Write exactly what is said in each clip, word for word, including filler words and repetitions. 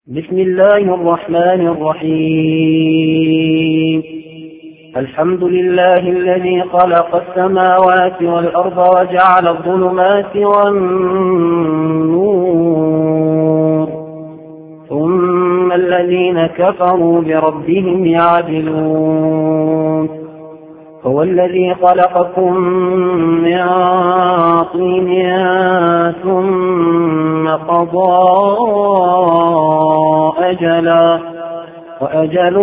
بسم الله الرحمن الرحيم. الحمد لله الذي خلق السماوات والأرض وجعل الظلمات والنور ثم الذين كفروا بربهم يعدلون. هو الذي خلقكم من طين ثم قضى أجلا وأجل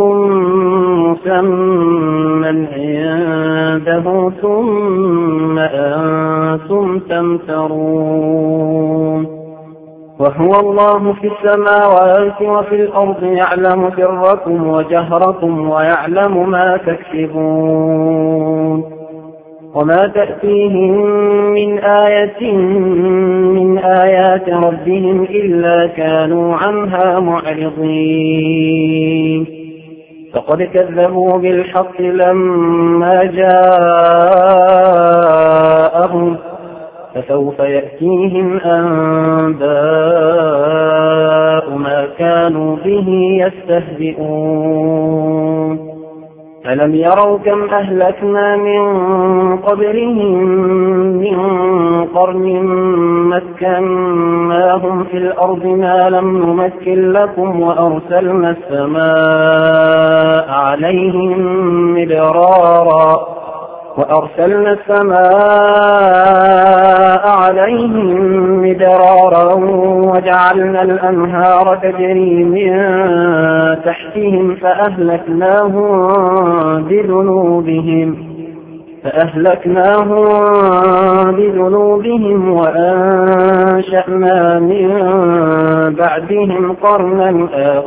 مسمى عنده ثم أنتم تمترون. وهو الله في السماوات وفي الأرض يعلم سركم وجهركم ويعلم ما تكسبون. وما تأتيهم من آية من آيات ربهم إلا كانوا عنها معرضين. فقد كذبوا بالحق لما جاءهم فسوف يأتيهم أنباء ما كانوا به يستهزئون. ألم يروا كم أهلكنا من قبلهم من قرن مكناهم في الأرض ما لم نمكن لكم وأرسلنا السماء عليهم مدرارا وأرسلنا السماء عليهم مدرارا وجعلنا الأنهار تجري من تحتهم فأهلكناهم بذنوبهم فأهلكناهم بذنوبهم وأنشأنا من بعدهم قرنا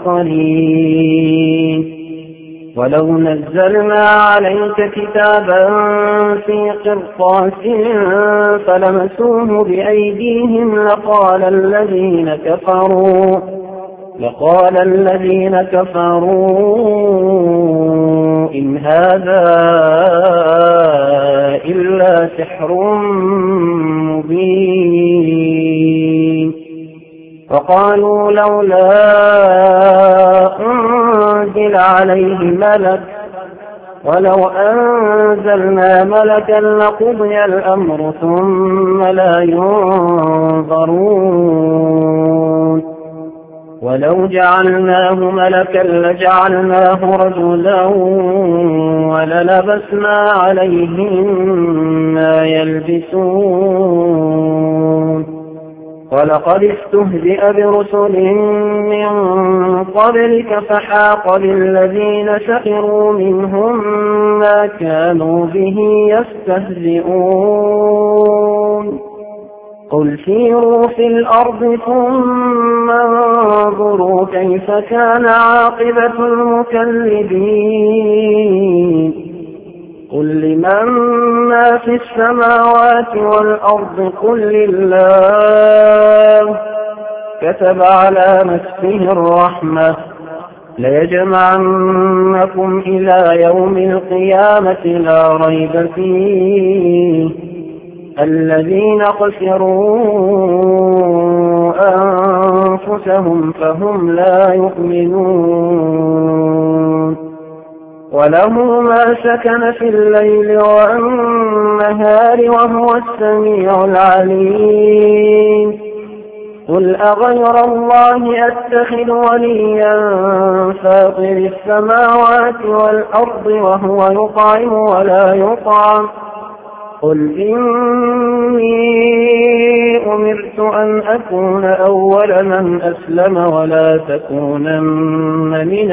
آخرين. ولو نزلنا عليك كتابا في قرطاس فلمسوه بأيديهم لقال الذين كفروا لقال الذين كفروا إن هذا إلا سحر مبين. وقالوا لولا أنزل عليه ملك ولو أنزلنا ملكا لقضي الأمر ثم لا ينظرون. ولو جعلناه ملكا لجعلناه رجلا وللبسنا عليهم ما يلبسون. ولقد استهزئ برسل من قبلك فحاق بالذين سخروا منهم ما كانوا به يستهزئون. قل سيروا في الأرض ثم انظروا كيف كان عاقبة المكذبين. قل لمن ما في السماوات والأرض قل لله كتب على نفسه الرحمة ليجمعنكم إلى يوم القيامة لا ريب فيه الذين خسروا أنفسهم فهم لا يؤمنون. وله ما سكن في الليل والنهار وهو السميع العليم. قل أغير الله أتخذ وليا فاطر السماوات والأرض وهو يطعم ولا يطعم قل إني أمرت أن أكون أول من أسلم ولا تكونن من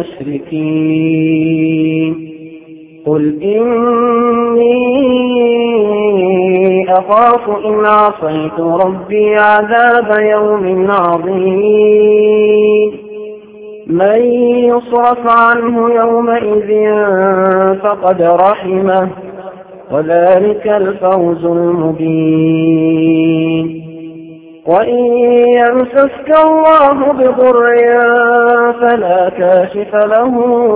المشركين. قل إني أخاف إن عصيت ربي عذاب يوم عظيم. من يصرف عنه يومئذ فقد رحمه وذلك الفوز المبين. وإن يمسسك الله بضر فلا كاشف له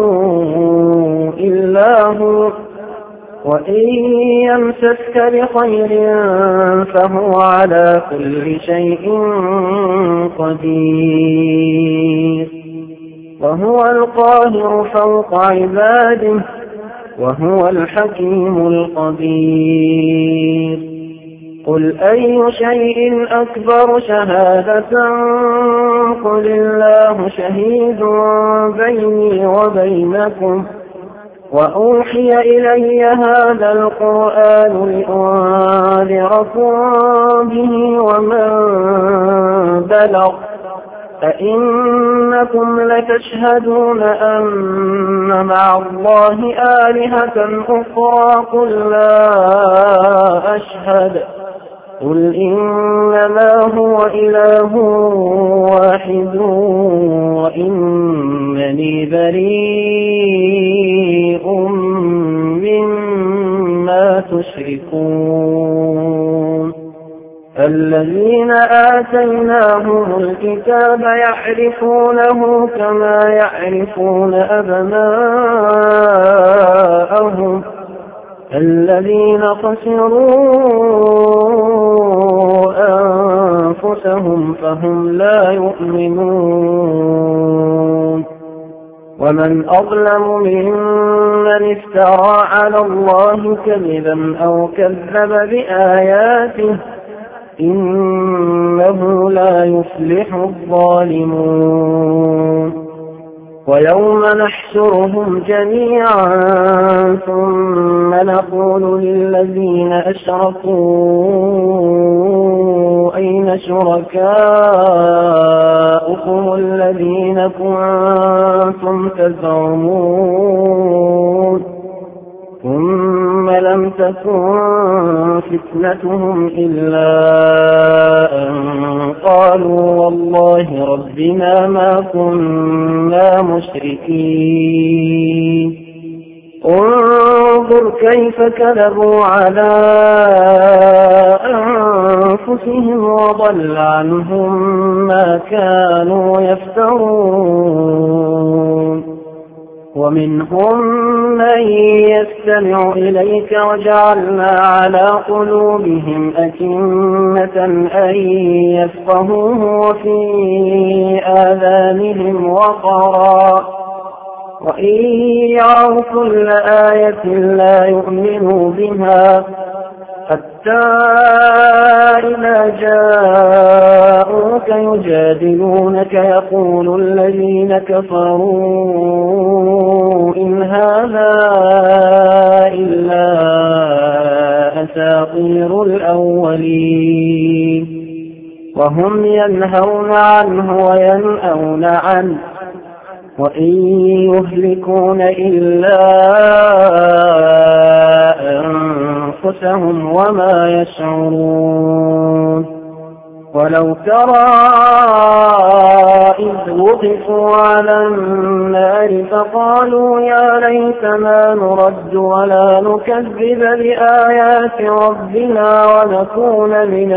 إلا هو وإن يمسسك بخير فهو على كل شيء قدير. وهو القاهر فوق عباده وهو الحكيم الخبير. قل أي شيء أكبر شهادة قل الله شهيد بيني وبينكم وأوحي إلي هذا القرآن لأنذركم به ومن بلغ أئنكم لتشهدون أن مع الله آلهة أخرى قل لا أشهد قل إنما هو إله واحد وإنني بريء مما تشركون. الذين آتيناهم الكتاب يعرفونه كما يعرفون أبناءهم الذين خسروا أنفسهم فهم لا يؤمنون. ومن أظلم ممن افترى على الله كذبا أو كذب بآياته إنه لا يفلح الظالمون. ويوم نحشرهم جميعا ثم نقول للذين أشركوا أين شركاؤكم الذين كنتم تزعمون ثم لم تكن فتنتهم إلا أن قالوا والله ربنا ما كنا مشركين. انظر كيف كذبوا على أنفسهم وضل عنهم ما كانوا يفترون. ومنهم من يستمع إليك وجعلنا على قلوبهم أكنة أن يفقهوه وفي آذانهم وقرا وإن يروا كل آية لا يؤمنوا بها حتى إذا جاءوك يجادلونك يقول الذين كفروا إن هذا إلا أساطير الأولين وهم ينهون عنه وينأون عنه وإن يهلكون إلا أنفسهم وما يشعرون. ولو ترى إذ وقفوا على النار فقالوا يا ليتنا نرد ولا نكذب بآيات ربنا ونكون من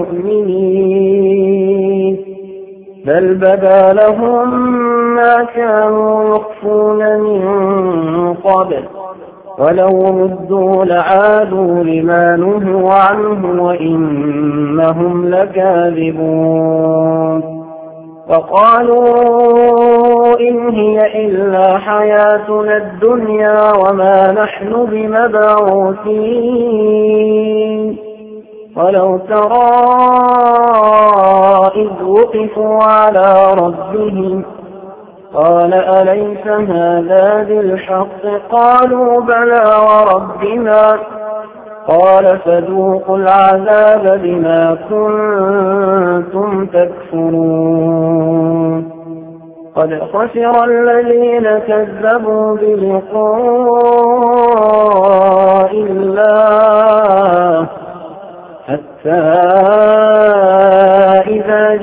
المؤمنين بل بدا لهم ما كانوا يخفون من قبل ولو ردوا لعادوا لما نهوا عنه وإنهم لكاذبون. وقالوا إن هي إلا حياتنا الدنيا وما نحن بمبعوثين. ولو ترى إذ وقفوا على ربهم قال أليس هذا بالحق قالوا بلى وربنا قال فذوقوا العذاب بما كنتم تكفرون. قد خسر الذين كذبوا بلقاء الله حتى إذا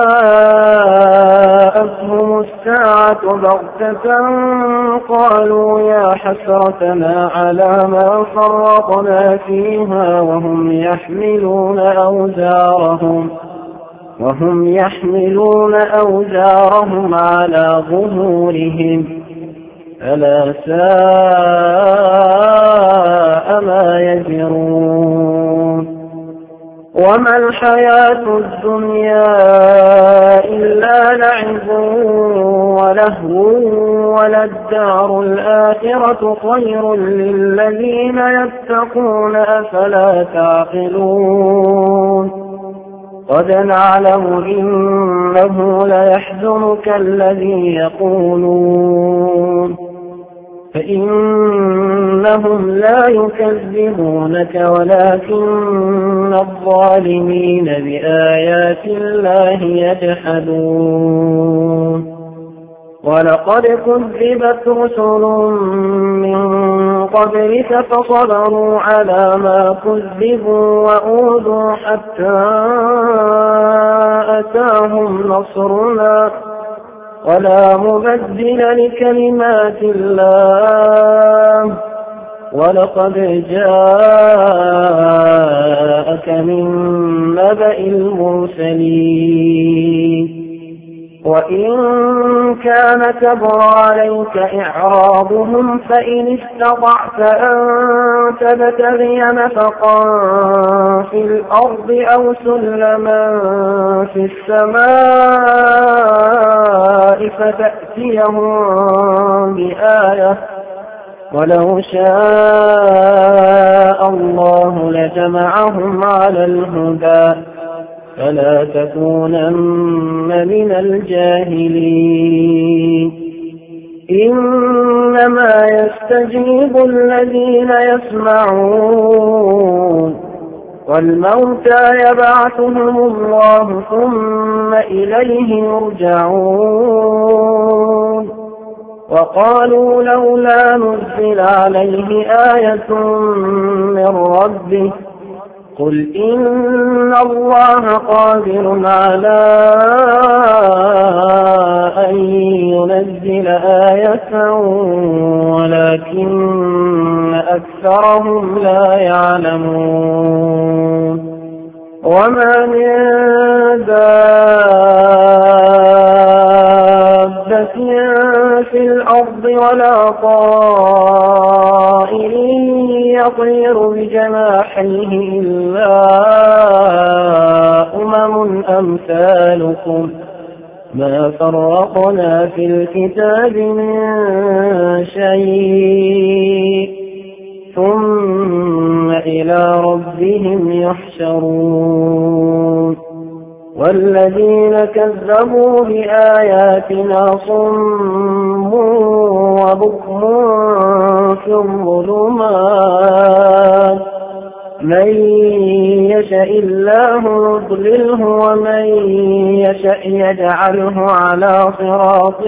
جاءتهم الساعة بغتة قالوا يا حسرتنا على ما فرطنا فيها وهم يحملون أوزارهم وهم يحملون أوزارهم على ظهورهم ألا ساء ما يزرون. وما الحياة الدنيا إلا لعب لهو وللدار الآخرة خير للذين يتقون أفلا تعقلون قد نعلم إنه ليحزنك الذي يقولون فإنهم لا يكذبونك ولكن الظالمين بآيات الله يجحدون ولقد كذبت رسل من قبلك فصبروا على ما كذبوا وأوذوا حتى أتاهم نصرنا ولا مبدل لكلمات الله ولقد جاءك من نبأ المرسلين وإن كان كبر عليك إعراضهم فإن استطعت أن تبتغي نفقا في الأرض أو سلما في السماء فتأتيهم بآية ولو شاء الله لجمعهم على الهدى فلا تكونن من الجاهلين إنما يستجيب الذين يسمعون والموتى يبعثهم الله ثم إليه يرجعون وقالوا لولا نزل عليه آية من ربه قل إن الله قادر على أن ينزل آية ولكن أكثرهم لا يعلمون وما من دابة في الأرض ولا طائر يطير بجناحيه إلا أمم أمثالكم ما فرقنا في الكتاب من شيء ثم إلى ربهم يحشرون والذين كذبوا بآياتنا صم وبكم في الظلمات من يشاء الله يضلله ومن يشاء يجعله على صراط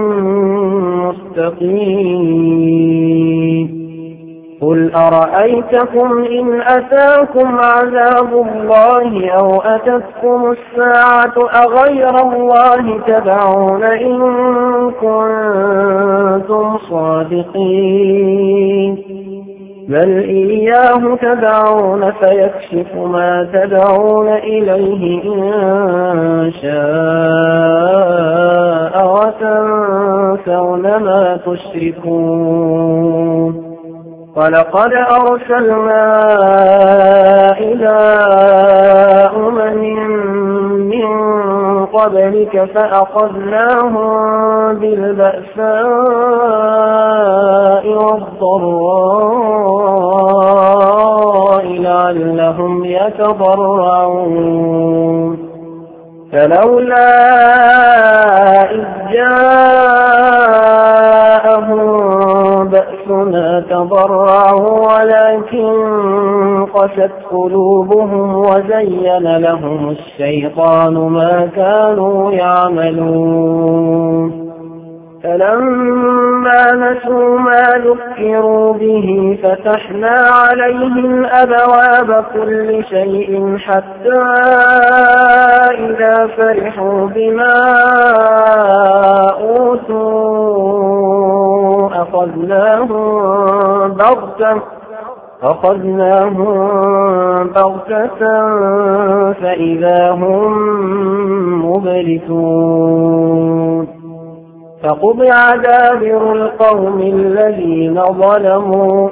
مستقيم قل أرأيتكم إن أتاكم عذاب الله أو أتتكم الساعة أغير الله تدعون إن كنتم صادقين بل إياه تدعون فيكشف ما تدعون إليه إن شاء وتنسون ما تشركون ولقد أرسلنا إلى أمم من قبلك فأخذناهم بالبأساء والضراء لعلهم يتضرعون فلولا إذ جاءهم بأسنا تضرعوا ولكن قست قلوبهم وزين لهم الشيطان ما كانوا يعملون فلما نسوا ما ذكروا به فتحنا عليهم أبواب كل شيء حتى إذا فرحوا بما أوتوا أخذناهم بغتة أخذناهم بغتة فإذا هم مبلسون فقطع دابر القوم الذين ظلموا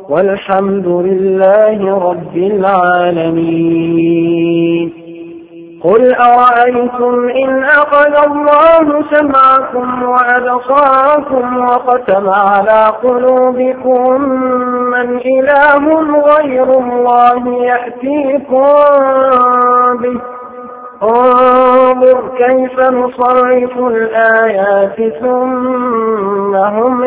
والحمد لله رب العالمين قل أرأيتم إن أخذ الله سمعكم وأبصاركم وختم على قلوبكم من إله غير الله يأتيكم به انظر كيف نصرف الآيات ثم هم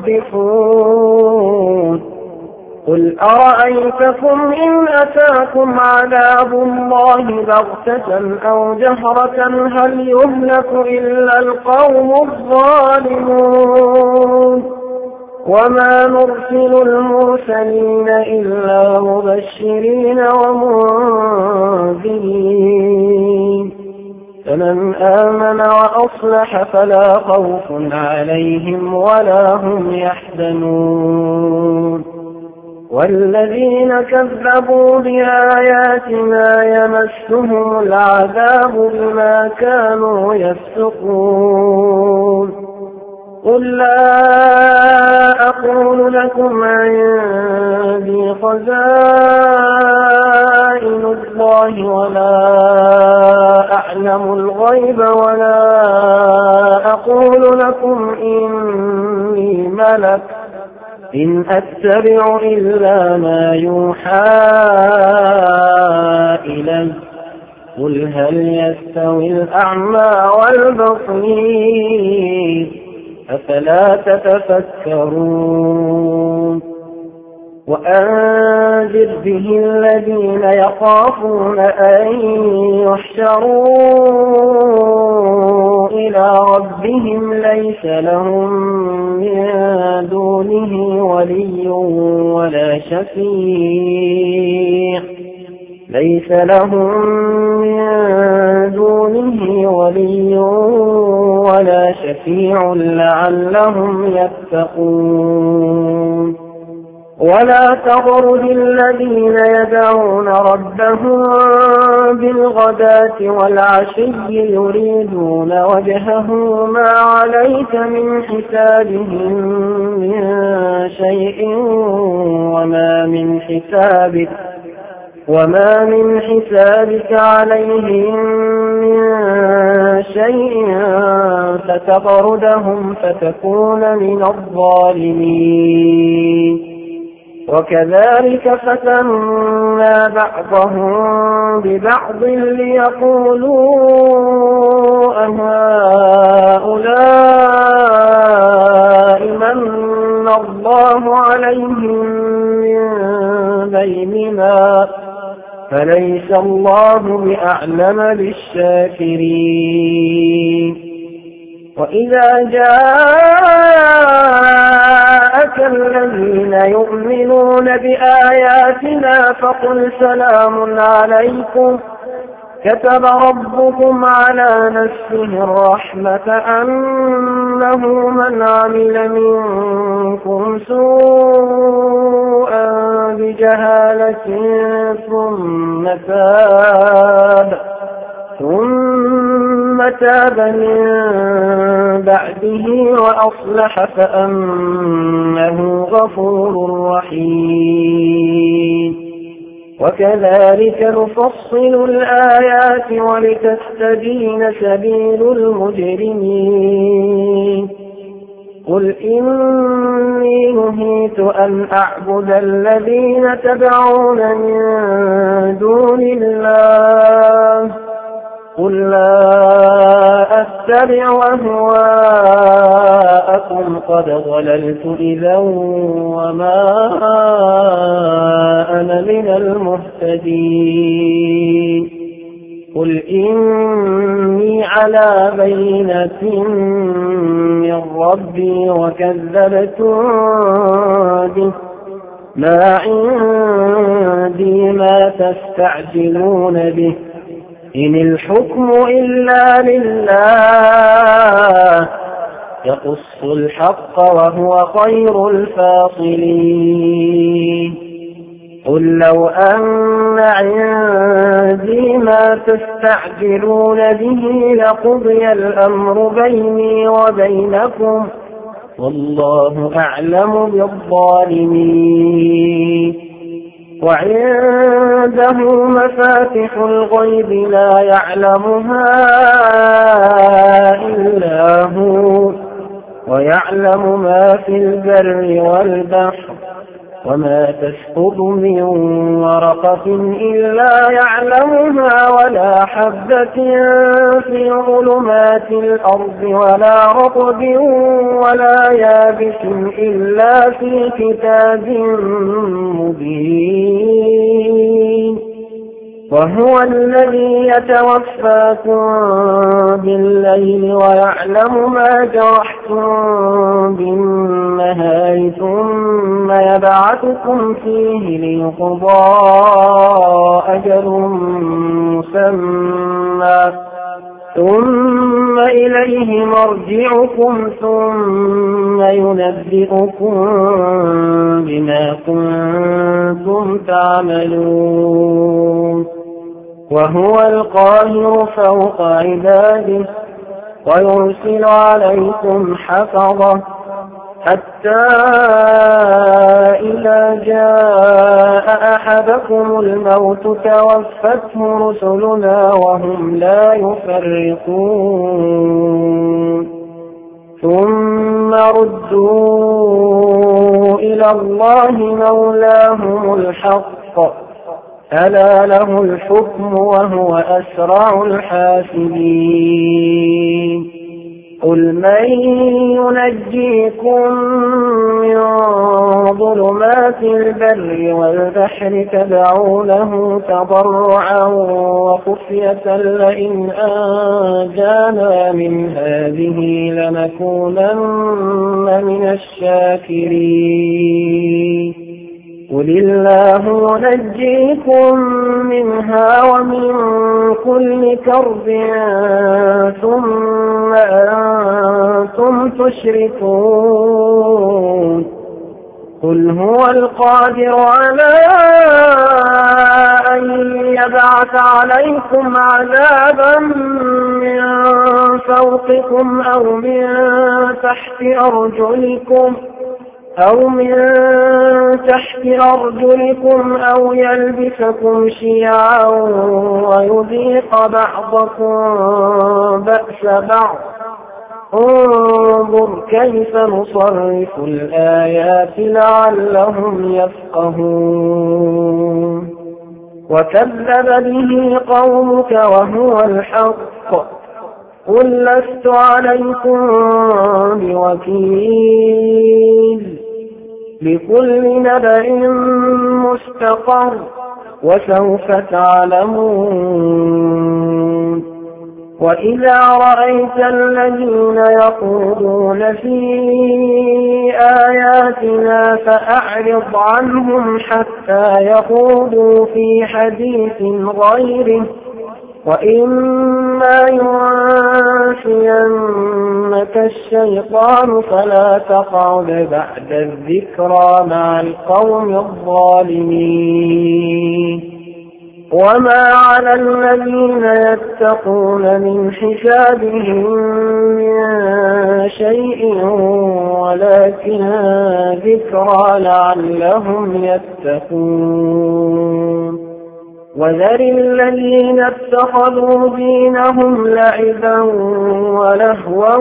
يصدفون قل أرأيتكم إن أتاكم عذاب الله بغتة أو جهرة هل يهلك إلا القوم الظالمون وما نرسل المرسلين إلا مبشرين ومنذرين فمن آمن وأصلح فلا خوف عليهم ولا هم يحزنون والذين كذبوا بآياتنا يمسهم العذاب بما كانوا يفسقون قل لا أقول لكم عندي خزائن الله ولا أعلم الغيب ولا أقول لكم إني ملك إن أتبع إلا ما يوحى إلي قل هل يستوي الأعمى والبصير أفلا تتفكرون وأنذر به الذين يخافون أن يحشروا إلى ربهم ليس لهم من دونه ولي ولا شفيع ليس لهم من دونه ولي ولا شفيع لعلهم يتقون ولا تغرد الذين يدعون ربهم بالغداة والعشي يريدون وجهه ما عليك من حسابهم من شيء وما من حسابك وما من حسابك عليهم من شيء فتطردهم فتكون من الظالمين وكذلك فتنا بعضهم ببعض ليقولوا أهؤلاء من الله عليهم من بيننا فليس الله بأعلم بالشاكرين وإذا جاءك الذين يؤمنون بآياتنا فقل سلام عليكم كتب ربكم على نفسه الرحمة أنه من عمل منكم سوءا بجهالة ثم تاب ثم تاب من بعده وأصلح فأنه غفور رحيم وكذلك نفصل الآيات ولتستبين سبيل المجرمين قل إني نهيت أن أعبد الذين تدعون من دون الله قل لا أتبع أهواءكم قد ضللت إذا وما أنا من المهتدين قل إني على بينة من ربي وكذبتم به ما عندي ما تستعجلون به إن الحكم إلا لله يقص الحق وهو خير الفاصلين قل لو أن عندي ما تستعجلون به لقضي الأمر بيني وبينكم والله أعلم بالظالمين وعنده مفاتح الغيب لا يعلمها إلا هو ويعلم ما في البر والبحر وما تسقط من ورقة إلا يعلمها ولا حبة في ظلمات الأرض ولا رطب ولا يابس إلا في كتاب مبين. وهو الذي يتوفاكم بالليل ويعلم ما جرحتم بالنهار ثم يبعثكم فيه ليقضى أجل مسمى ثم إليه مرجعكم ثم ينبئكم بما كنتم تعملون. وهو القاهر فوق عباده ويرسل عليكم حفظه حتى إذا جاء أحدكم الموت توفته رسلنا وهم لا يفرقون ثم ردوا إلى الله مولاهم الحق ألا له الحكم وهو أسرع الحاسبين. قل من ينجيكم من ظلمات البر والبحر تدعونه تضرعا وخفية لئن أنجانا من هذه لنكونن من الشاكرين. قل الله ينجيكم منها ومن كل كرب ثم أنتم تشركون. قل هو القادر على أن يبعث عليكم عذابا من فوقكم أو من تحت أرجلكم أو من تحت أرجلكم أو يلبسكم شيعا ويذيق بعضكم بأس بعض. انظر كيف نصرف الآيات لعلهم يفقهون. وكذب به قومك وهو الحق قل لست عليكم بوكيل لكل نبأ مستقر وسوف تعلمون. وإذا رأيت الذين يخوضون في آياتنا فأعرض عنهم حتى يخوضوا في حديث غيره وإما ينسينك الشيطان فلا تقعد بعد الذكرى مع القوم الظالمين. وما على الذين يتقون من حسابهم من شيء ولكن ذكرى لعلهم يتقون. وذر الذين اتخذوا دينهم لعبا ولهوا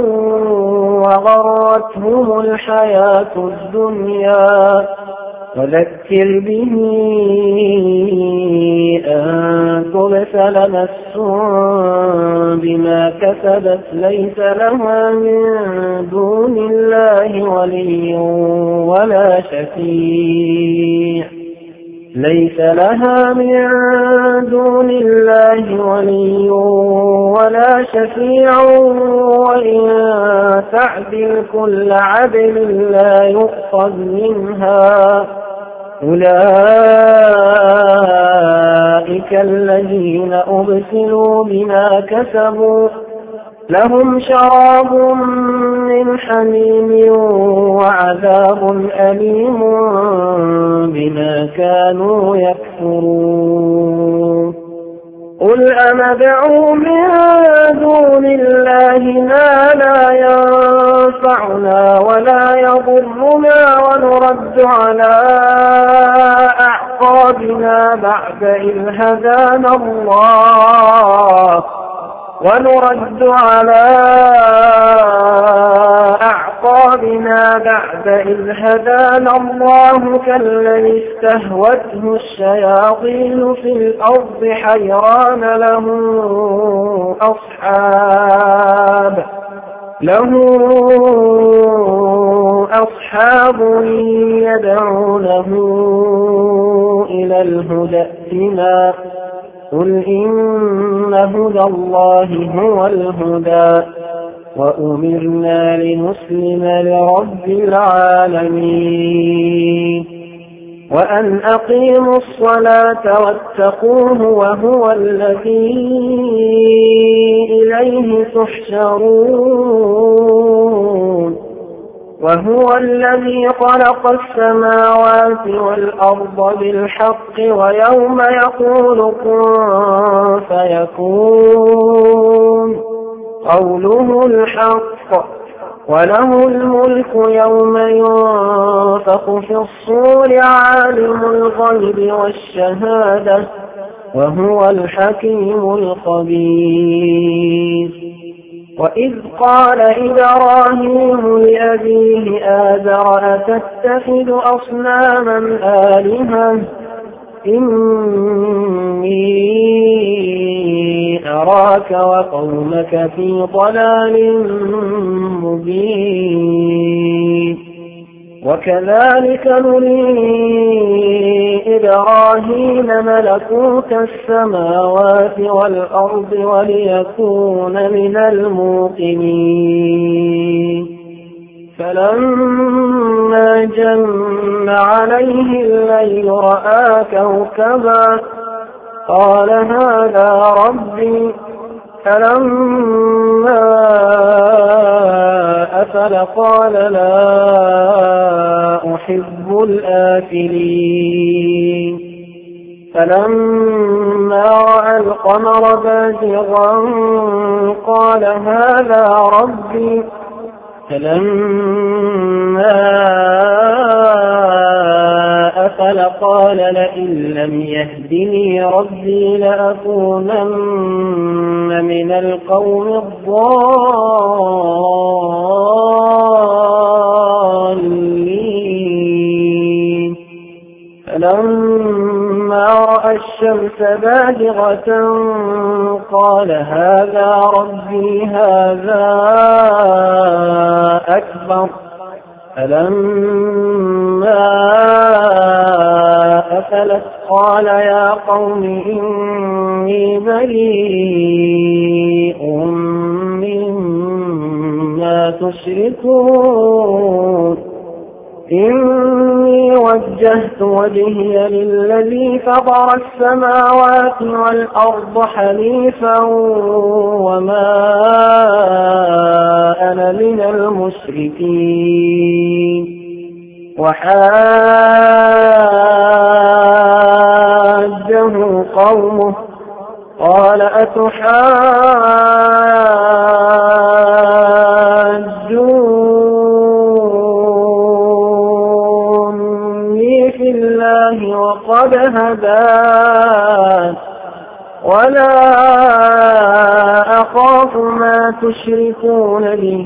وغرتهم الحياة الدنيا وذكر به أن تبسل نفس بما كسبت ليس لها من دون الله ولي ولا شفيع ليس لها من دون الله ولي ولا شفيع وإن تعدل كل عدل لا يؤخذ منها. أولئك الذين أبسلوا بما كسبوا لهم شراب من حميم وعذاب أليم بما كانوا يكفرون. قل أندعو من دون الله ما لا ينفعنا ولا يضرنا ونرد على أعقابنا بعد إذ هدانا الله ونرد على أعقابنا بعد إذ هدانا الله كالذي استهوته الشياطين في الأرض حيران له أصحاب له أصحاب يدعونه إلى الهدى ائتنا قل إن هدى الله هو الهدى وأمرنا لنسلم لرب العالمين وأن أقيموا الصلاة واتقوه وهو الذي إليه تحشرون وهو الذي خلق السماوات والأرض بالحق ويوم يقول كن فيكون قوله الحق وله الملك يوم ينفخ في الصور عالم الغيب والشهادة وهو الحكيم الخبير وإذ قال إبراهيم لأبيه آزر أتتخذ أصناما آلهة إني أراك وقومك في ضلال مبين وكذلك نري إبراهيم ملكوت السماوات والأرض وليكون من الموقنين فلما جن عليه الليل رأى كوكبا قال هذا ربي فلما أفل قال لا أحب الآفلين فلما رأى القمر بازغا قال هذا ربي فلما أفل قال لئن لم يهدني ربي لأكونن من القوم الضالين فلما رأى الشمس بازغة قال هذا ربي هذا أكبر فلما أفلت قال يا قوم إني بريء مما تشركون إني وجهت وجهي للذي فطر السماوات والأرض حنيفا وما أنا من المشركين وحاجه قومه قال أتحاجوني في الله وقد هدان ولا أخاف ما تشركون به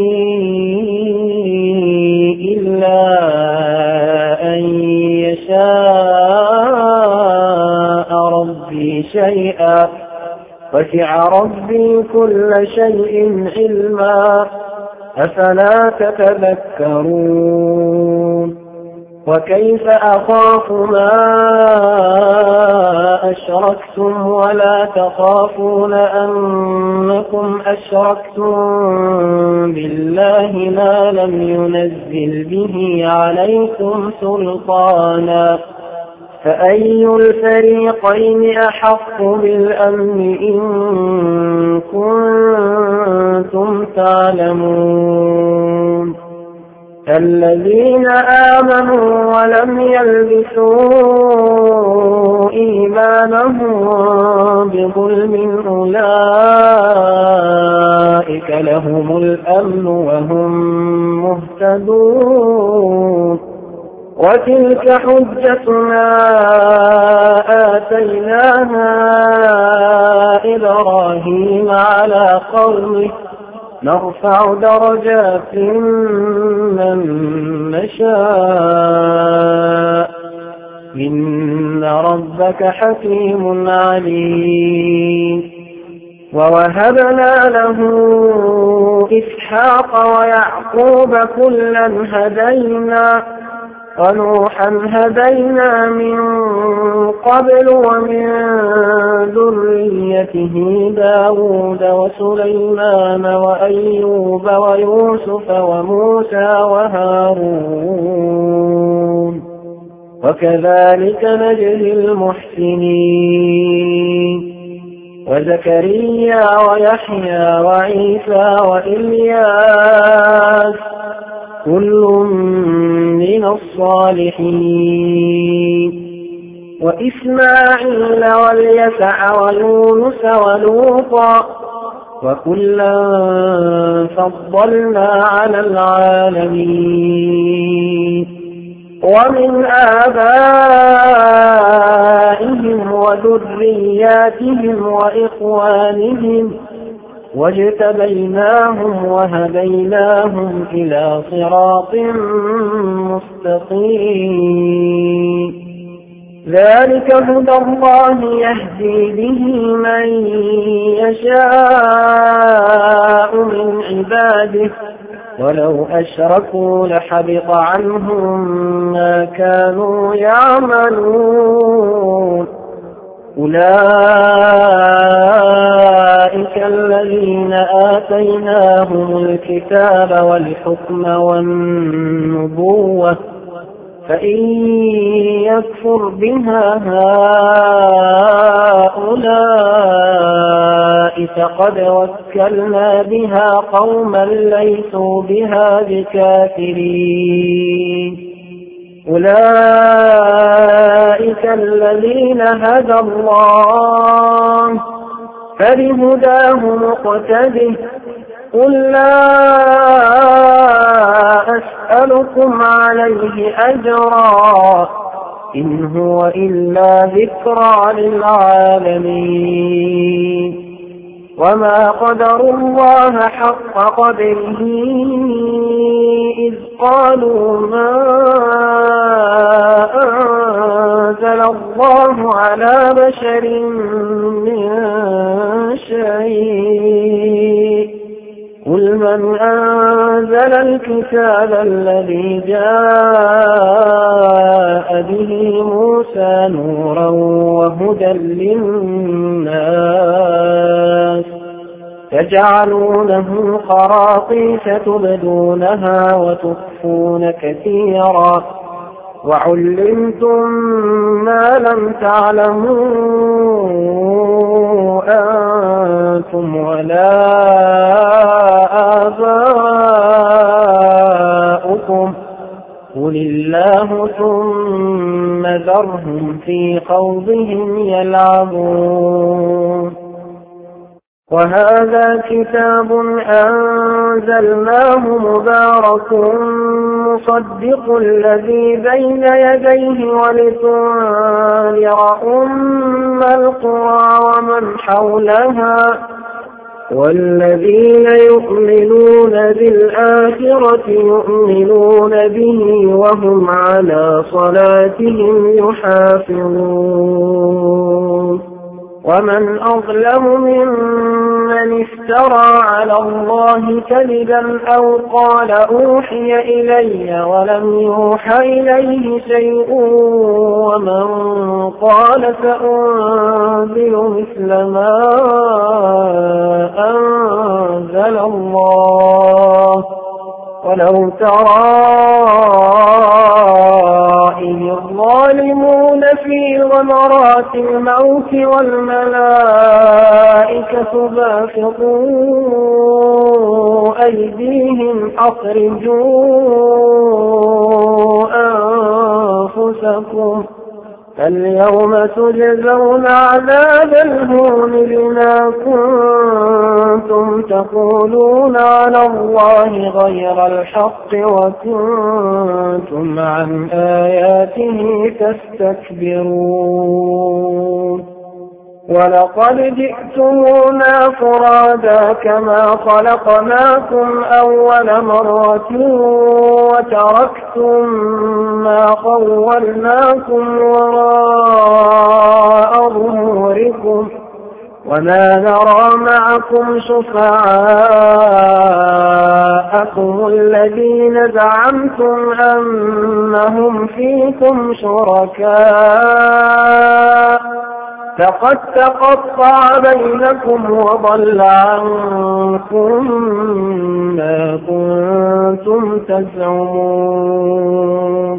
إلا أن يشاء ربي شيئا وسع ربي كل شيء علما أفلا تتذكرون وكيف أخاف ما أشركتم ولا تخافون أنكم أشركتم بالله ما لم ينزل به عليكم سلطانا فأي الفريقين أحق بالأمن إن كنتم تعلمون الذين آمنوا ولم يلبسوا إيمانهم بظلم أولئك لهم الأمن وهم مهتدون وتلك حجتنا آتيناها إبراهيم على قومه نرفع درجات من نشاء إن ربك حكيم عليم. ووهبنا له إسحاق ويعقوب كلا هدينا ونوحا هدينا من قبل ومن ذريته داود وسليمان وأيوب ويوسف وموسى وهارون وكذلك نجزي المحسنين. وزكريا ويحيى وعيسى وإلياس كل من الصالحين وإسماعيل واليسع ويونس ولوطا وكلا فضلنا على العالمين. ومن آبائهم وذرياتهم وإخوانهم واجتبيناهم وهديناهم إلى صراط مستقيم. ذلك هدى الله يهدي به من يشاء من عباده ولو أشركوا لحبط عنهم ما كانوا يعملون. أولئك الذين آتيناهم الكتاب والحكم والنبوة فإن يكفر بها هؤلاء فقد وكلنا بها قوما ليسوا بها بكافرين. أولئك الذين هدى الله فبهداه مقتده. قل لا أسألكم عليه أجرا إن هو إلا ذكرى للعالمين. وما قدروا الله حق قدره إذ قالوا ما أنزل الله على بشر من شيء. قل من أنزل الكتاب الذي جاء به موسى نورا وهدى للناس تجعلونه قراطيس تبدونها وتخفون كثيرا وعلمتم ما لم تعلموا أنتم ولا آباؤكم قل الله ثم ذرهم في خوضهم يلعبون. وهذا كتاب أنزلناه مبارك مصدق الذي بين يديه ولتنذر أم القرى ومن حولها والذين يؤمنون بالآخرة يؤمنون به وهم على صلاتهم يحافظون. ومن أظلم ممن افترى على الله كذبا أو قال أوحي إلي ولم يوحى إليه شيء ومن قال سأنزل مثل ما أنزل الله. ولو ترى إذ الظالمون في غمرات الموت والملائكة باسطوا أيديهم أخرجوا أنفسكم اليوم تجزون عذاب الهون بما كنتم تقولون على الله غير الحق وكنتم عن آياته تستكبرون ولقد جئتمونا فرادا كما خلقناكم أول مرة وتركتم ما خولناكم وراء ظهوركم وما نرى معكم شفعاءكم الذين زعمتم أنهم فيكم شركاء فقد تقطع بينكم وضل عنكم ما كنتم تزعمون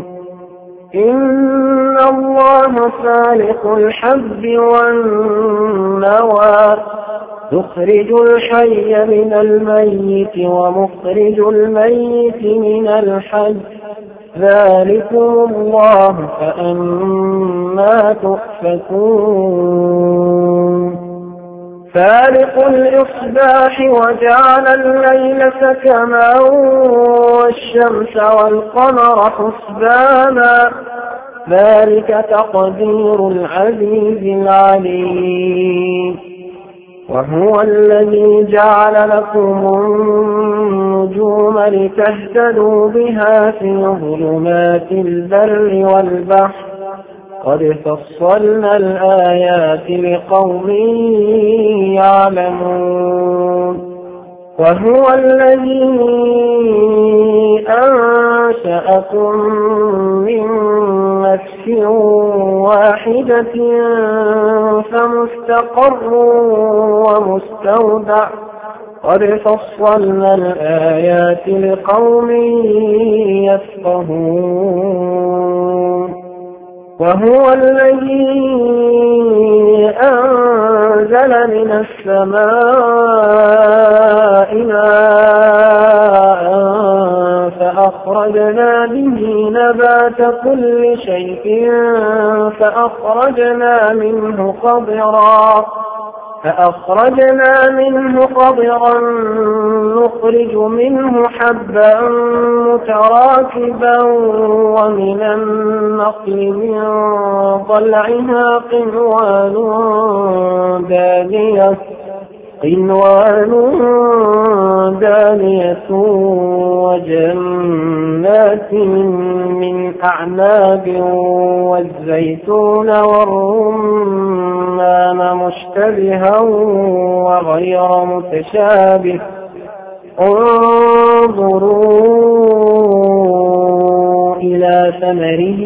إن الله فالق الحب والنوى يخرج الحي من الميت ومخرج الميت من الحي ذلكم الله فأنا تؤفكون فالق الإصباح وجعل الليل سكنا والشمس والقمر حسبانا ذلك تقدير العزيز العليم وهو الذي جعل لكم النجوم لتهتدوا بها في ظلمات البر والبحر قد فصلنا الآيات لقوم يعلمون وهو الذي أنشأكم من نفس واحدة فمستقر ومستودع قد فصلنا الآيات لقوم يفقهون وهو الذي أنزل من السماء ماء فأخرجنا به نبات كل شيء فأخرجنا منه خضرا فأخرجنا منه خضرا نخرج منه حبا متراكبا ومن النخل من طلعها قنوان دانية قنوان دانية وجنات من أعناب والزيتون والرمان مشتبها وغير متشابه انظروا إلى ثمره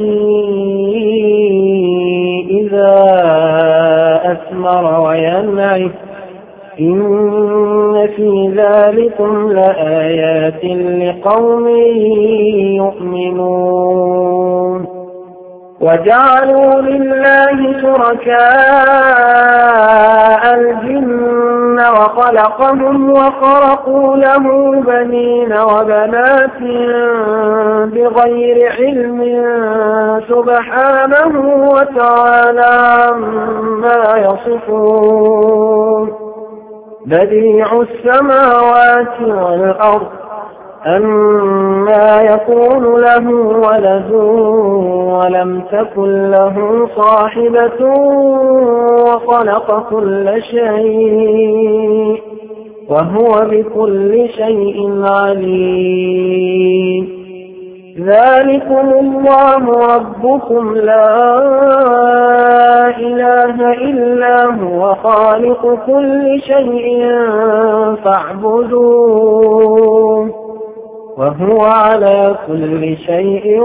إذا أثمر وينعه إن في ذلكم لآيات لقوم يؤمنون وجعلوا لله شركاء الجن وخلقهم وخرقوا له بنين وبنات بغير علم سبحانه وتعالى عما يصفون بديع السماوات والأرض أما يكون له ولد ولم تكن له صاحبة وخلق كل شيء وهو بكل شيء عليم ذلكم الله ربكم لا إله إلا هو خالق كل شيء فاعبدوه وهو على كل شيء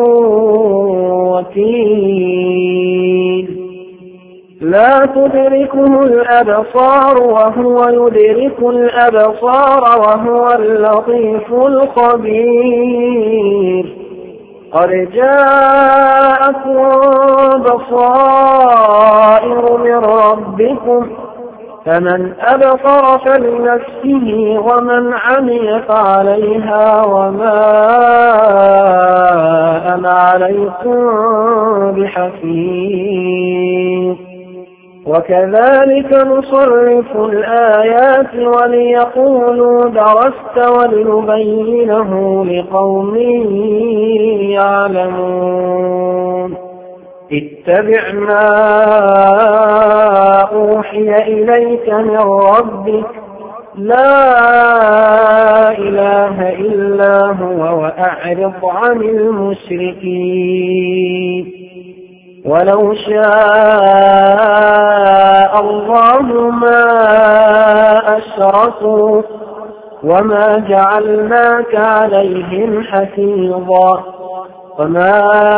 وكيل لا تدركه الأبصار وهو يدرك الأبصار وهو اللطيف الخبير قد جاءكم بصائر من ربكم فمن أبصر فلنفسه ومن عمي فعليها وما أنا عليكم بحفيظ. وكذلك نصرف الآيات وليقولوا درست ولنبينه لقوم يعلمون. اتبع ما أوحي إليك من ربك لا إله إلا هو وأعرض عن المشركين. ولو شاء الله ما أشركوا وما جعلناك عليهم حفيظا وما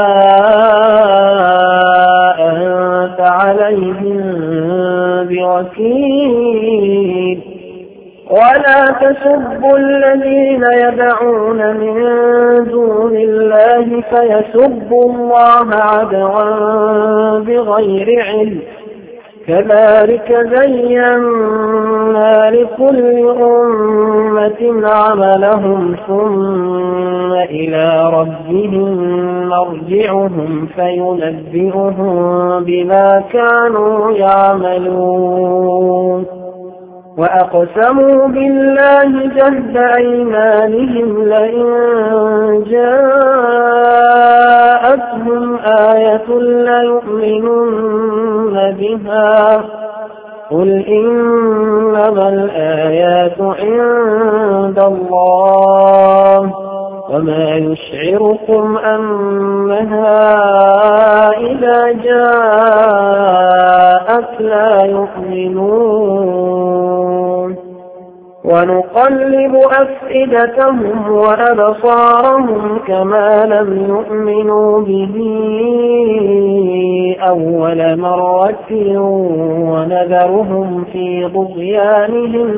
أنت عليهم بوكيل. ولا تسبوا الذين يدعون من دون الله فيسبوا الله عدوا بغير علم. كذلك زينا لكل أمة عملهم ثم إلى ربهم مرجعهم فينبئهم بما كانوا يعملون. وأقسموا بالله جهد أيمانهم لئن جاءتهم آية ليؤمنن بها قل إنما الآيات عند الله وما يشعركم أنها إذا جاءت لا يؤمنون. ونقلب أفئدتهم وأبصارهم كما لم يؤمنوا به أول مرة ونذرهم في طغيانهم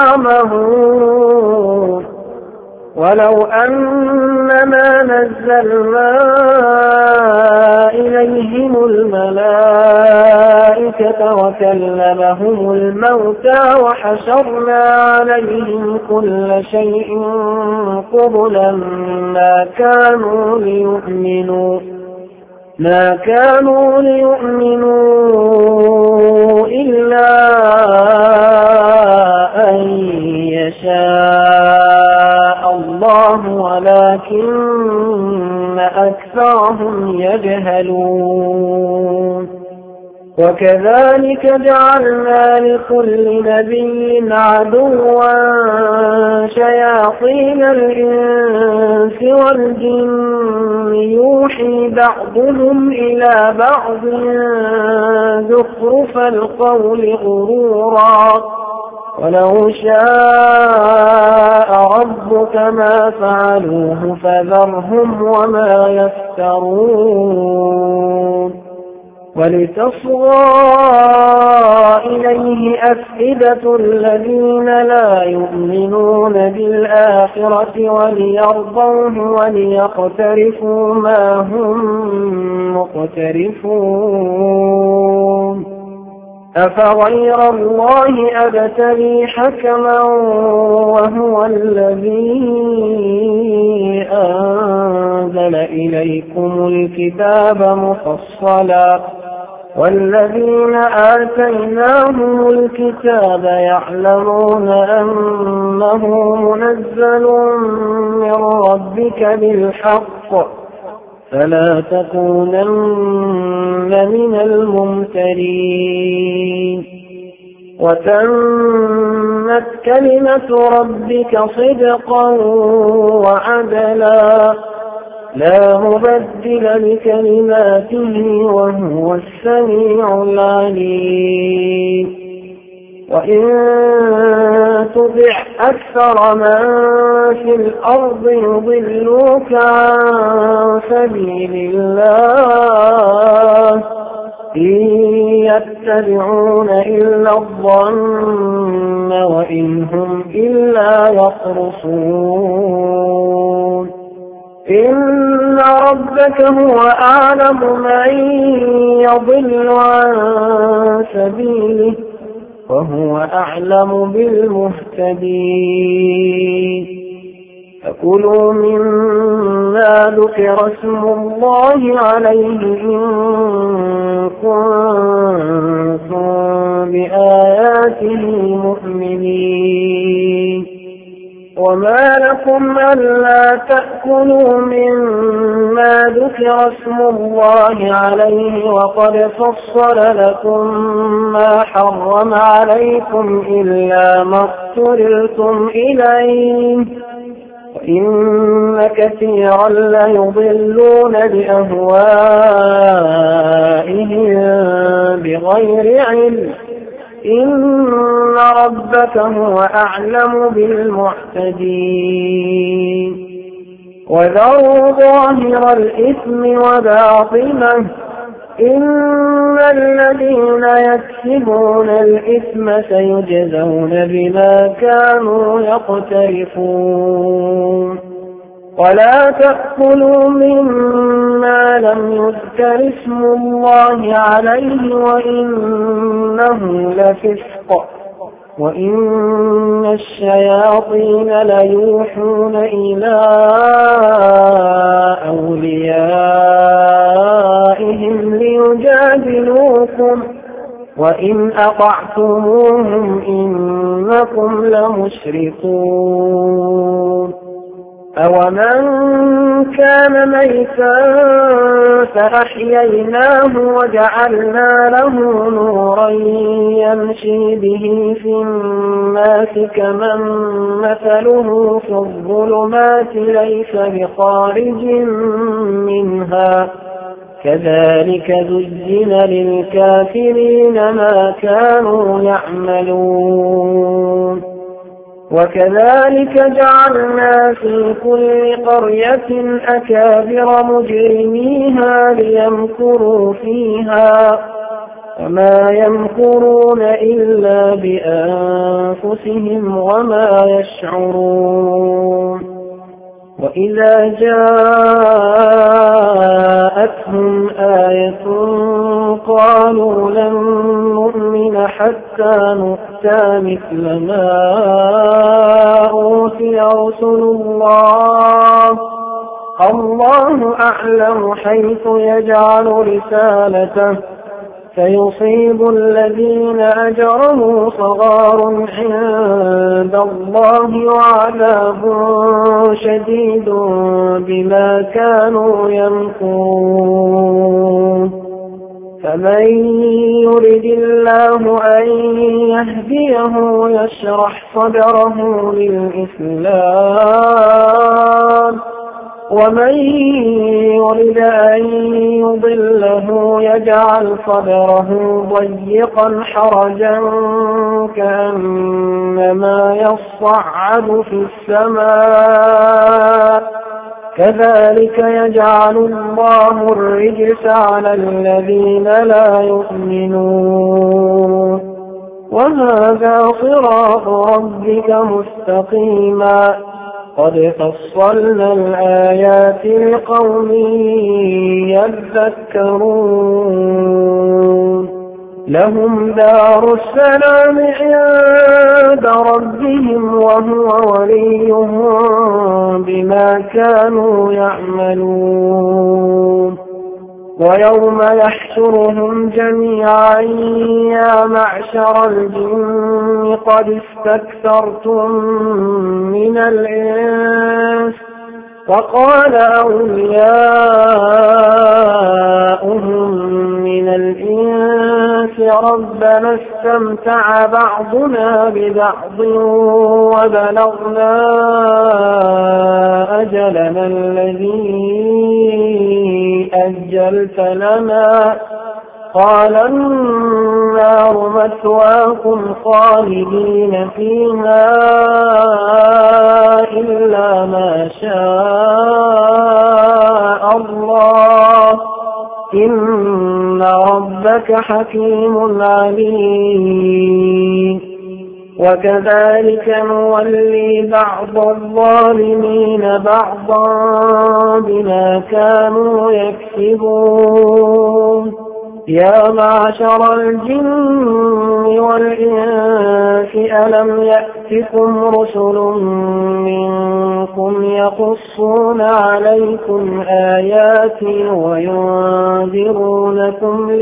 يعمهون. ولو أننا نزلنا إليهم الملائكة وكلمهم الموتى وحشرنا عليهم كل شيء قبلا ما كانوا ليؤمنوا ما كانوا ليؤمنوا إلا أن يشاء الله ولكن أكثرهم يجهلون. وكذلك جعلنا لكل نبي عدوا شياطين الإنس والجن يوحي بعضهم إلى بعض زخرف القول غرورا ولو شاء ربك ما فعلوه فذرهم وما يفترون. ولتصغى إليه أفئدة الذين لا يؤمنون بالآخرة وليرضوه وليقترفوا ما هم مقترفون. أفغير الله أبتغي حكما وهو الذي أنزل إليكم الكتاب مفصلا والذين آتيناهم الكتاب يعلمون أنه منزل من ربك بالحق فلا تكونن من الممترين. وتمت كلمة ربك صدقا وعدلا لا مبدل لكلماته وهو السميع العليم. وإن تطع أكثر من في الأرض يضلوك عن سبيل الله إن يتبعون إلا الظن وإن هم إلا يخرصون. إن ربك هو أعلم من يضل عن سبيله وهو أعلم بالمهتدين. فكلوا مما ذكر اسم الله عليه إن كنتم بآياته مؤمنين. وما لكم ألا تأكلوا مما ذكر اسم الله عليه وقد فصل لكم ما حرم عليكم إلا ما اضطررتم إليه وإن كثيرا ليضلون بأهوائهم بغير علم إن ربك هو أعلم بالمعتدين. وذروا ظاهر الإثم وباطنه إن الذين يكسبون الإثم سيجزون بما كانوا يقترفون. ولا تأكلوا مما لم يذكر اسم الله عليه وإنه لفسق وإن الشياطين ليوحون إلى أوليائهم ليجادلوكم وإن أطعتموهم إنكم لمشركون. أومن كان ميتا فأحييناه وجعلنا له نورا يمشي به في الناس كمن مثله في الظلمات ليس بخارج منها كذلك زين للكافرين ما كانوا يعملون. وكذلك جعلنا في كل قرية أكابر مجرميها ليمكروا فيها وما يمكرون إلا بأنفسهم وما يشعرون. وإذا جاءتهم آية قالوا لن نؤمن حتى نؤتى مثل ما أوتي رسل الله الله أعلم حيث يجعل رسالته فيصيب الذين أجرموا صغار عند الله وعذاب شديد بما كانوا يمكرون. فمن يرد الله أن يهديه يشرح صدره للإسلام ومن يرد أن يضله يجعل صدره ضيقا حرجا كأنما يصعد في السماء كذلك يجعل الله الرجس على الذين لا يؤمنون. وهذا صراط ربك مستقيما قد فصلنا الآيات لقوم يذكرون. لهم دار السلام عند ربهم وهو وليهم بما كانوا يعملون. ويوم يحشرهم جميعا يا معشر الجن قد استكثرتم من الإنس وقال أولياؤهم من الإنس ربنا استمتع بعضنا ببعض وبلغنا أجلنا الذي أجلت لنا قال النار مثواكم خالدين فيها إلا ما شاء الله إن ربك حكيم عليم. وكذلك نولي بعض الظالمين بعضا بما كانوا يكسبون. يا معشر الجن والإنس ألم يأتكم رسل منكم يقصون عليكم آياتي وينذرونكم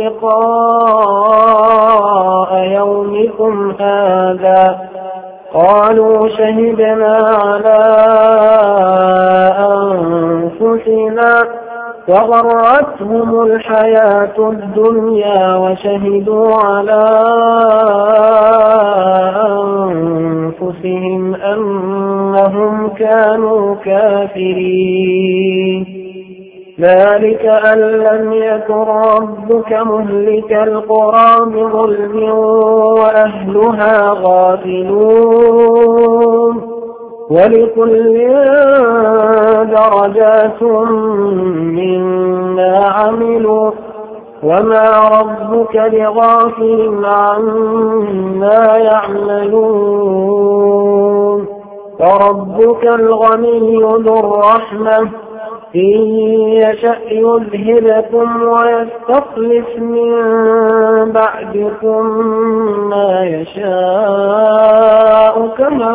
لقاء يومكم هذا قالوا شهدنا على أنفسنا وغرتهم الحياة الدنيا وشهدوا على أنفسهم أنهم كانوا كافرين ذلك أن لم يكن ربك مهلك القرى بظلم وأهلها غافلون ولكل درجات مما عملوا وما ربك بغافل عما يعملون وربك الغني ذو الرحمة إن يشأ يذهبكم ويستخلف من بعدكم ما يشاء كما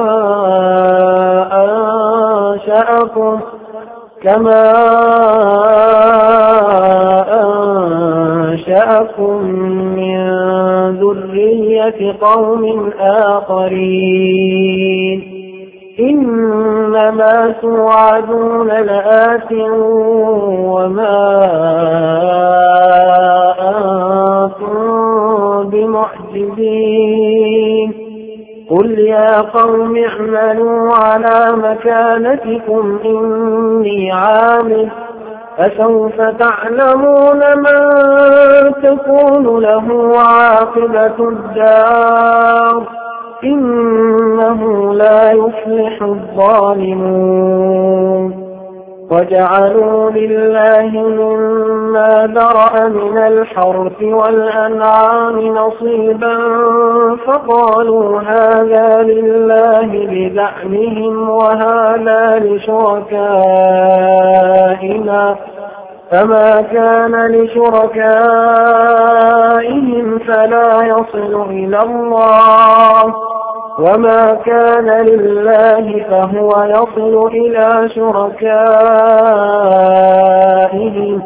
أنشأكم كما أنشأكم من ذرية قوم آخرين إنما توعدون لآت وما أنتم بمعجزين قل يا قوم اعملوا على مكانتكم إني عامل فسوف تعلمون من تكون له عاقبة الدار إنه لا يفلح الظالمون وجعلوا لله مما ذرأ من الحرث والأنعام نصيبا فقالوا هذا لله بزعمهم وهذا لشركائنا فما كان لشركائهم فلا يصل إلى الله وما كان لله فهو يصل إلى شركائهم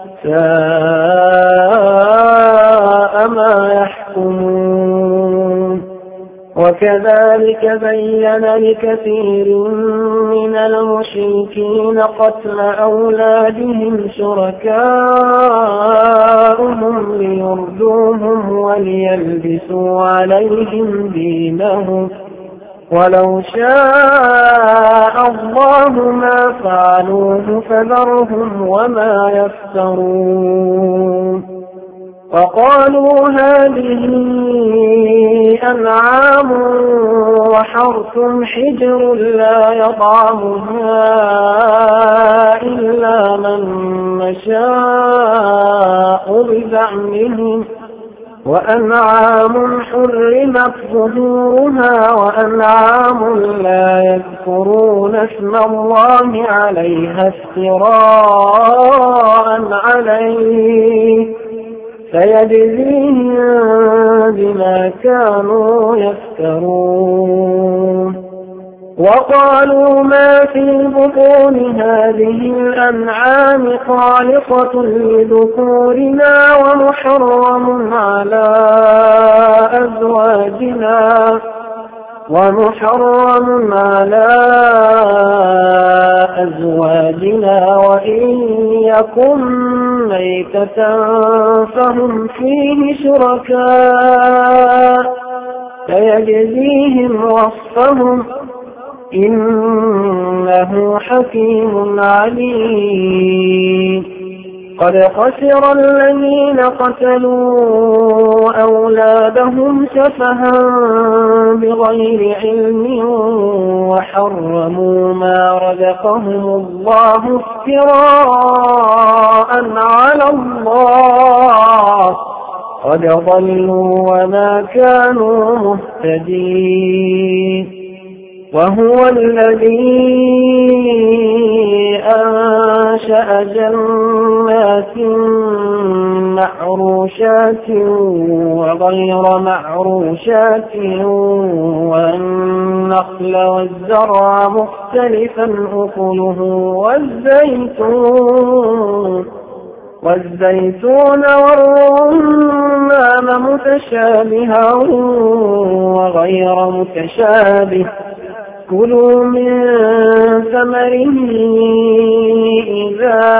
ساء ما يحكمون وكذلك بين لكثير من المشركين قتل أولادهم شركاؤهم ليردوهم وليلبسوا عليهم دينهم ولو شاء الله ما فعلوه فذرهم وما يفترون وقالوا هذه أنعام وحرث حجر لا يطعمها إلا من نشاء بزعمهم وأنعام حرمت ظهورها وأنعام لا يذكرون اسم الله عليها افتراء عليه فيجزيهم بما كانوا يفترون وقالوا ما في بطون هذه الأنعام خالصة لذكورنا ومحرم على أزواجنا ومحرم على أزواجنا وإن يكن ميتة فهم فيه شركاء فيجزيهم وصفهم إنه حكيم عليم قد خسر الذين قتلوا أولادهم سفها بغير علم وحرموا ما رزقهم الله افتراء على الله قد ضلوا وما كانوا مهتدين وهو الذي أنشأ جنات معروشات وغير معروشات والنخل والزرع مختلفا أكله والزيتون والزيتون والرمان متشابها وغير متشابه كلوا من ثمره إذا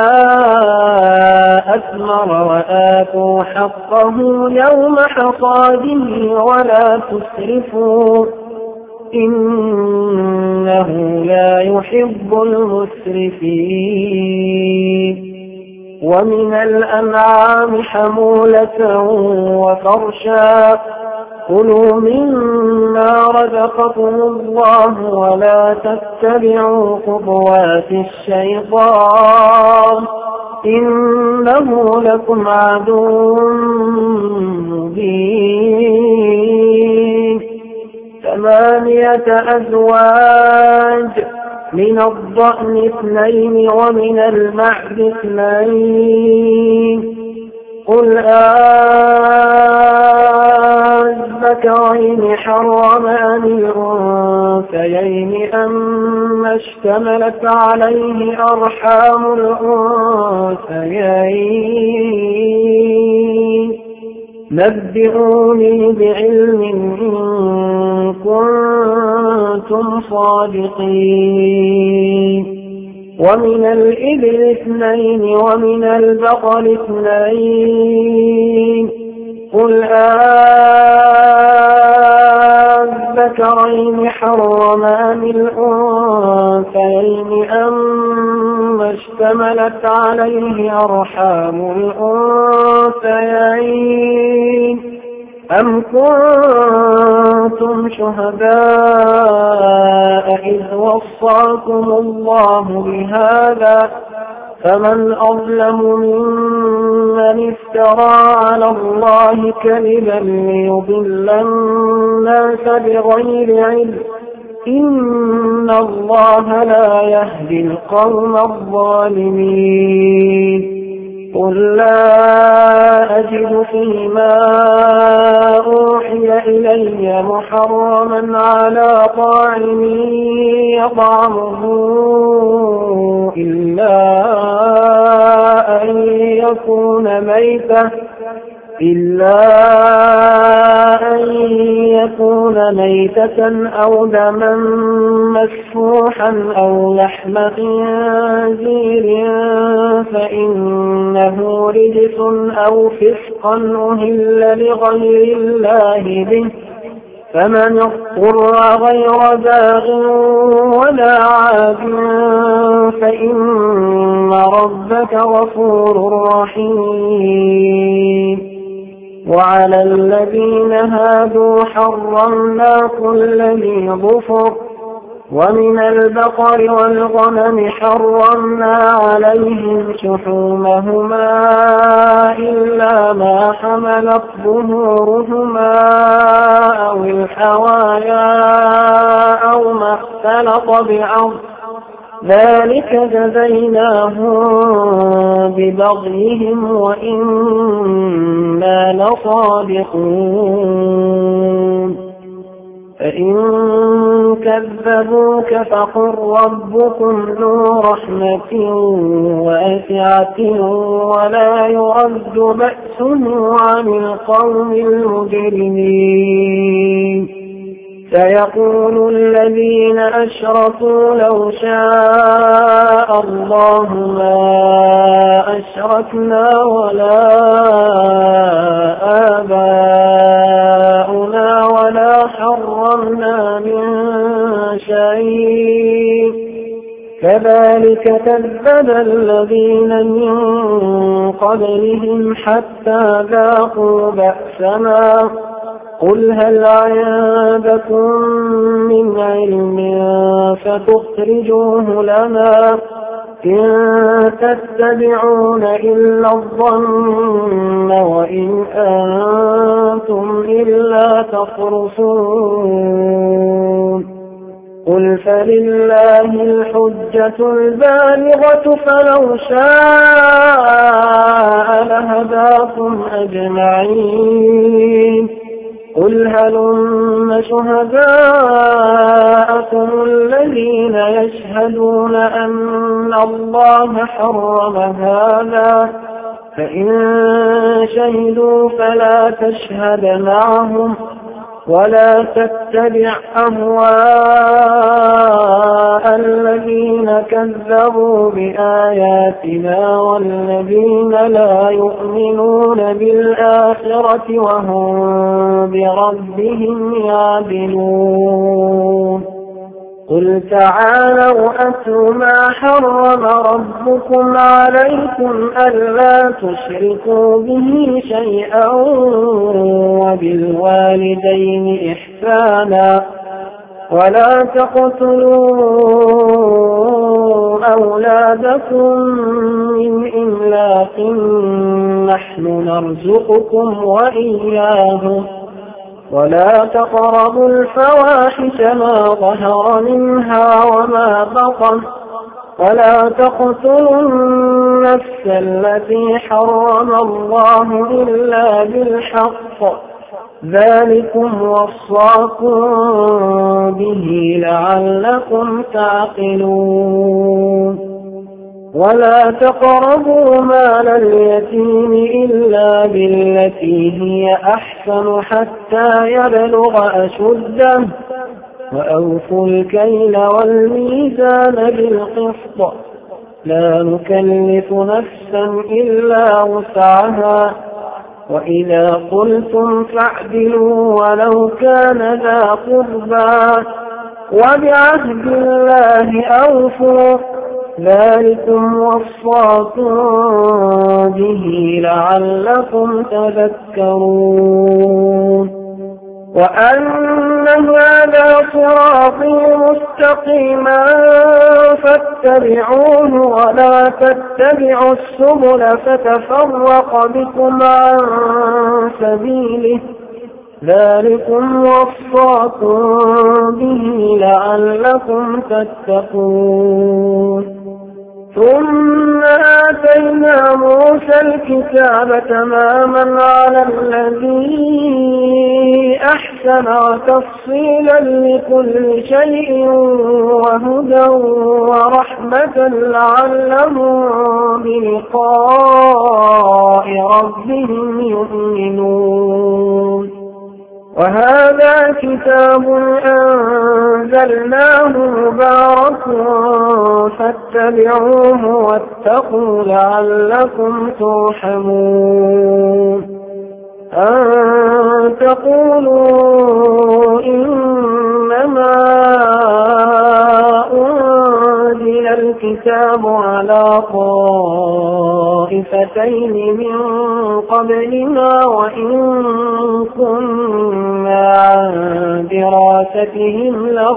أثمر وآتوا حقه يوم حصاده ولا تسرفوا إنه لا يحب المسرفين ومن الأنعام حمولة وفرشا كلوا مما رزقكم الله ولا تتبعوا خطوات الشيطان إنه لكم عدو مبين ثمانية أزواج من الضأن اثنين ومن المعد اثنين قل أذكرين حرم أم الأنثيين أما اشتملت عليه أرحام الأنثيين نبئوني بعلم إن كنتم صادقين ومن الإبل اثنين ومن البقر اثنين قل أذكرين حرم أم الأنثيين أما اشتملت عليه أرحام الأنثيين أم كنتم شهداء إذ وصاكم الله بهذا فمن أظلم ممن افترى على الله كذبا ليضل الناس بغير علم إن الله لا يهدي القوم الظالمين قل لا أجد فيما أوحي إلي محرما على طاعم يطعمه إلا أن يكون ميتة إلا أن يكون ميتة أو دما مسفوحا أو لحم خنزير فإنه رجس أو فسقا أهل لغير الله به فمن اضطر غير باغ ولا عاد فإن ربك غفور رحيم وعلى الذين هادوا حرمنا كل ذي ظفر ومن البقر والغنم حرمنا عليهم شحومهما إلا ما حملت ظهورهما أو الحوايا أو ما اختلط بعض ذلك جزيناهم ببغيهم وإنا لصادقون فإن كذبوك فقل ربكم ذو رحمة واسعة ولا يرد بأسه عن القوم المجرمين سيقول الذين أشركوا لو شاء الله ما أشركنا ولا آباؤنا ولا حرمنا من شيء كذلك كذب الذين من قبلهم حتى ذاقوا بأسنا قل هل عندكم من علم فتخرجوه لنا إن تتبعون إلا الظن وإن أنتم إلا تخرصون قل فلله الحجة البالغة فلو شاء لهداكم أجمعين قل هلم شهداءكم الذين يشهدون أن الله حرم هذا فإن شهدوا فلا تشهد معهم ولا تتبع أهواء الذين كذبوا بآياتنا والذين لا يؤمنون بالآخرة وهم بربهم يعدلون قل تعالوا أتل ما حرم ربكم عليكم ألا تشركوا به شيئا وبالوالدين إحسانا ولا تقتلوا أولادكم من إملاق نحن نرزقكم وإياهم ولا تقربوا الفواحش ما ظهر منها وما بطن ولا تقتلوا النفس التي حرم الله إلا بالحق ذلكم وصاكم به لعلكم تعقلون ولا تقربوا مال اليتيم إلا بالتي هي أحسن حتى يبلغ أشده وأوفوا الكيل والميزان بالقسط لا نكلف نفسا إلا وسعها وإذا قلتم فاعدلوا ولو كان ذا قربى وبعهد الله أوفوا ذلكم وصاكم به لعلكم تذكرون وأن هذا صراطي مستقيما فاتبعوه ولا تتبعوا السبل فتفرق بكم عن سبيله ذلكم وصاكم به لعلكم تتقون ثم آتينا موسى الكتاب تماما على الذي أحسن وتفصيلا لكل شيء وهدى ورحمة لعلهم بلقاء ربهم يؤمنون وهذا كتاب أنزلناه مبارك فاتبعوه واتقوا لعلكم ترحمون أن تقولوا إنما أنزل الكتاب على طائفتين من قبلنا وإن كنا عن دراستهم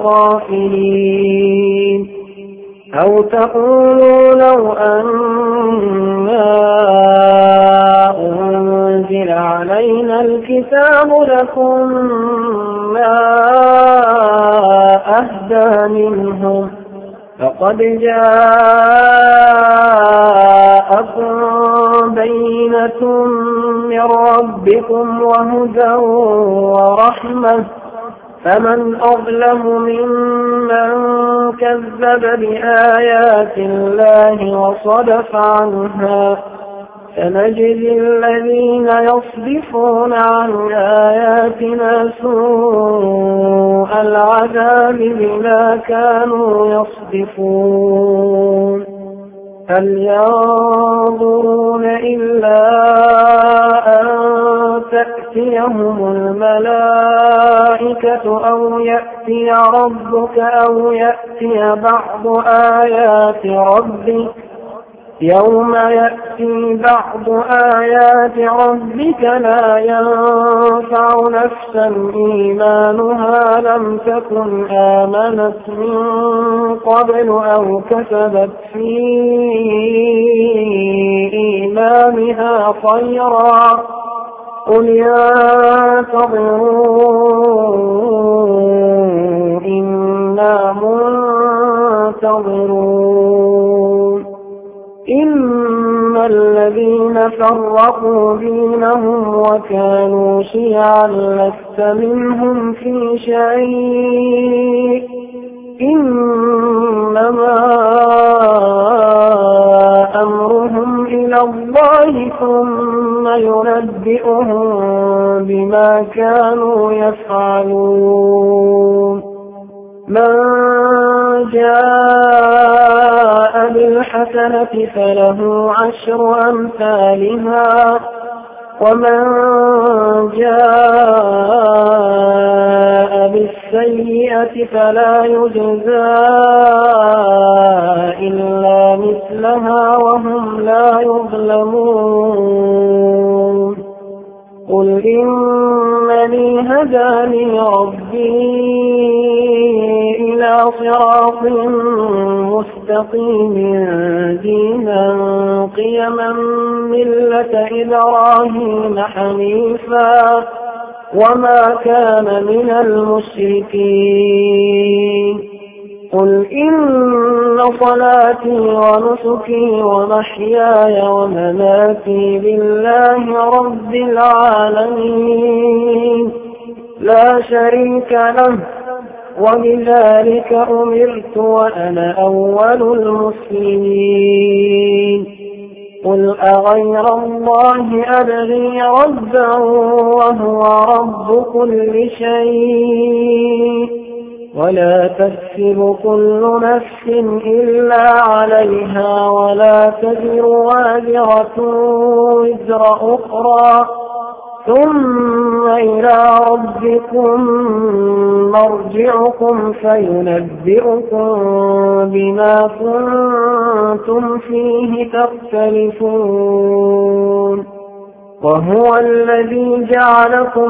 لغافلين أو تقولوا لو أنا أنزل علينا الكتاب لكنا أهدى منهم فقد جاءكم بينة من ربكم وهدى ورحمة فمن أظلم ممن كذب بآيات الله وصدف عنها سنجزي الذين يصدفون عن آياتنا سوء العذاب بما كانوا يصدفون هل ينظرون إلا أن تأتيهم الملائكة أو يأتي ربك أو يأتي بعض آيات ربك يوم يأتي بعض آيات ربك لا ينفع نفسا إيمانها لم تكن آمنت من قبل أو كسبت في إيمانها خيرا قل ينتظروا إن إنا منتظرون إن الذين فرقوا دينهم وكانوا شيعا لست منهم في شيء إنما أمرهم إلى الله ثم ينبئهم بما كانوا يفعلون من جاء بالحسنة فله عشر أمثالها ومن جاء بالسيئة فلا يجزى إلا مثلها وهم لا يظلمون قل إنني هداني ربي إلى صراط مستقيم دينا قيما ملة إبراهيم حنيفا وما كان من المشركين قل إن صلاتي ونسكي ومحياي ومماتي لله رب العالمين لا شريك له وبذلك أمرت وأنا أول المسلمين قل أغير الله أبغي ربا وهو رب كل شيء ولا تكسب كل نفس إلا عليها ولا تزر وازرة وزر أخرى ثم إلى ربكم مرجعكم فينبئكم بما كنتم فيه تختلفون وهو الذي جعلكم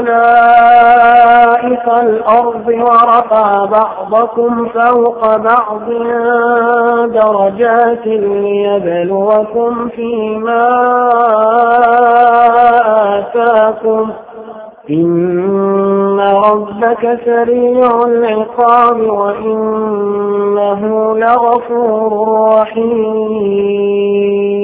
خلائف الأرض ورفع بعضكم فوق بعض درجات ليبلوكم فيما آتاكم إن ربك سريع العقاب وإنه لغفور رحيم